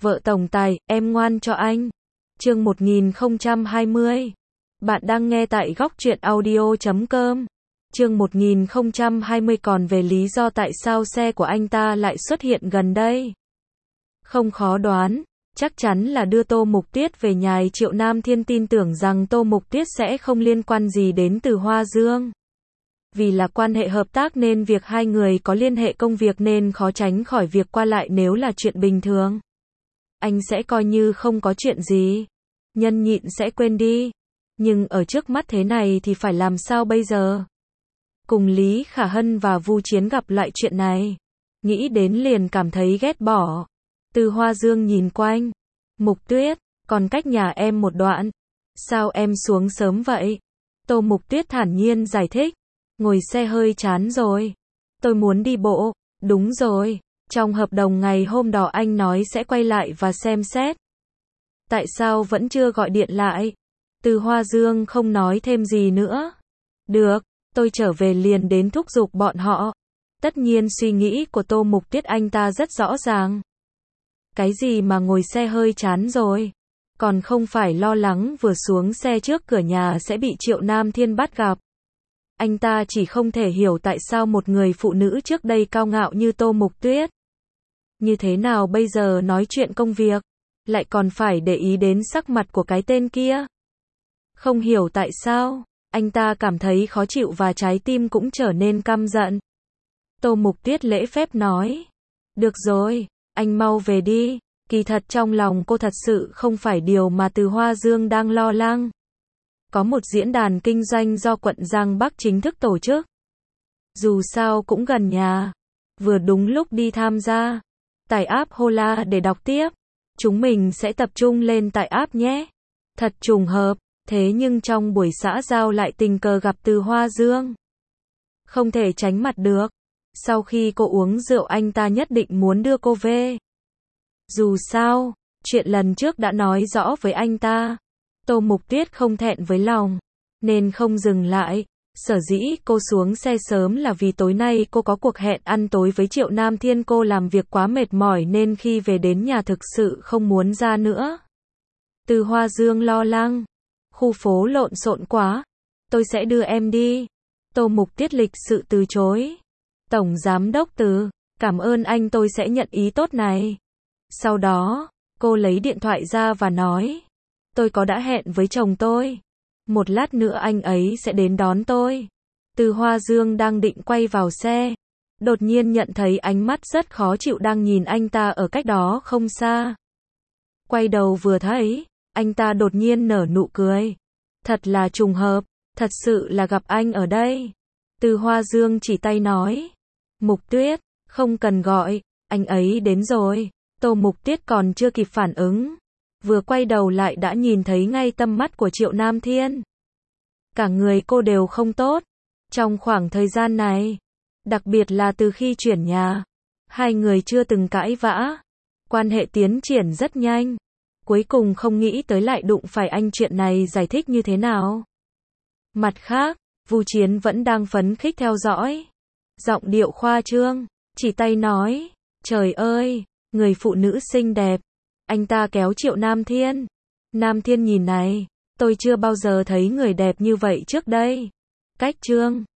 Vợ tổng tài, em ngoan cho anh. Chương 1020. Bạn đang nghe tại góc truyện audio.com. Chương 1020 còn về lý do tại sao xe của anh ta lại xuất hiện gần đây. Không khó đoán, chắc chắn là đưa Tô Mục Tuyết về nhà. Triệu Nam Thiên tin tưởng rằng Tô Mục Tuyết sẽ không liên quan gì đến Từ Hoa Dương. Vì là quan hệ hợp tác nên việc hai người có liên hệ công việc nên khó tránh khỏi việc qua lại. Nếu là chuyện bình thường, anh sẽ coi như không có chuyện gì, nhân nhịn sẽ quên đi. Nhưng ở trước mắt thế này thì phải làm sao bây giờ? Cùng Lý Khả Hân và Vu Chiến gặp lại chuyện này, nghĩ đến liền cảm thấy ghét bỏ. Từ Hoa Dương nhìn quanh. Mục Tuyết, còn cách nhà em một đoạn. Sao em xuống sớm vậy? Tô Mục Tuyết thản nhiên giải thích. Ngồi xe hơi chán rồi. Tôi muốn đi bộ. Đúng rồi, trong hợp đồng ngày hôm đó anh nói sẽ quay lại và xem xét. Tại sao vẫn chưa gọi điện lại? Từ Hoa Dương không nói thêm gì nữa. Được, tôi trở về liền đến thúc giục bọn họ. Tất nhiên suy nghĩ của Tô Mục Tuyết anh ta rất rõ ràng. Cái gì mà ngồi xe hơi chán rồi? Còn không phải lo lắng vừa xuống xe trước cửa nhà sẽ bị Triệu Nam Thiên bắt gặp. Anh ta chỉ không thể hiểu tại sao một người phụ nữ trước đây cao ngạo như Tô Mục Tuyết, như thế nào bây giờ nói chuyện công việc, lại còn phải để ý đến sắc mặt của cái tên kia. Không hiểu tại sao, anh ta cảm thấy khó chịu và trái tim cũng trở nên căm giận. Tô Mục Tuyết lễ phép nói. Được rồi, anh mau về đi. Kỳ thật trong lòng cô thật sự không phải điều mà Từ Hoa Dương đang lo lắng. Có một diễn đàn kinh doanh do quận Giang Bắc chính thức tổ chức. Dù sao cũng gần nhà. Vừa đúng lúc đi tham gia. Tải app Hola để đọc tiếp. Chúng mình sẽ tập trung lên tải app nhé. Thật trùng hợp, thế nhưng trong buổi xã giao lại tình cờ gặp Từ Hoa Dương. Không thể tránh mặt được. Sau khi cô uống rượu anh ta nhất định muốn đưa cô về. Dù sao, chuyện lần trước đã nói rõ với anh ta. Tô Mục Tuyết không thẹn với lòng, nên không dừng lại. Sở dĩ cô xuống xe sớm là vì tối nay cô có cuộc hẹn ăn tối với Triệu Nam Thiên. Cô làm việc quá mệt mỏi nên khi về đến nhà thực sự không muốn ra nữa. Từ Hoa Dương lo lắng. Khu phố lộn xộn quá. Tôi sẽ đưa em đi. Tô Mục Tuyết lịch sự từ chối. Tổng Giám đốc Từ, cảm ơn anh, tôi sẽ nhận ý tốt này. Sau đó, cô lấy điện thoại ra và nói. Tôi có đã hẹn với chồng tôi. Một lát nữa anh ấy sẽ đến đón tôi. Từ Hoa Dương đang định quay vào xe. Đột nhiên nhận thấy ánh mắt rất khó chịu đang nhìn anh ta ở cách đó không xa. Quay đầu vừa thấy, anh ta đột nhiên nở nụ cười. Thật là trùng hợp, thật sự là gặp anh ở đây. Từ Hoa Dương chỉ tay nói. Mục Tuyết, không cần gọi, anh ấy đến rồi. Tô Mục Tuyết còn chưa kịp phản ứng. Vừa quay đầu lại đã nhìn thấy ngay tâm mắt của Triệu Nam Thiên. Cả người cô đều không tốt. Trong khoảng thời gian này, đặc biệt là từ khi chuyển nhà, hai người chưa từng cãi vã. Quan hệ tiến triển rất nhanh. Cuối cùng không nghĩ tới lại đụng phải anh, chuyện này giải thích như thế nào? Mặt khác, Vu Chiến vẫn đang phấn khích theo dõi. Giọng điệu khoa trương, chỉ tay nói. Trời ơi, người phụ nữ xinh đẹp. Anh ta kéo Triệu Nam Thiên. Nam Thiên nhìn này, tôi chưa bao giờ thấy người đẹp như vậy trước đây. Cách trương.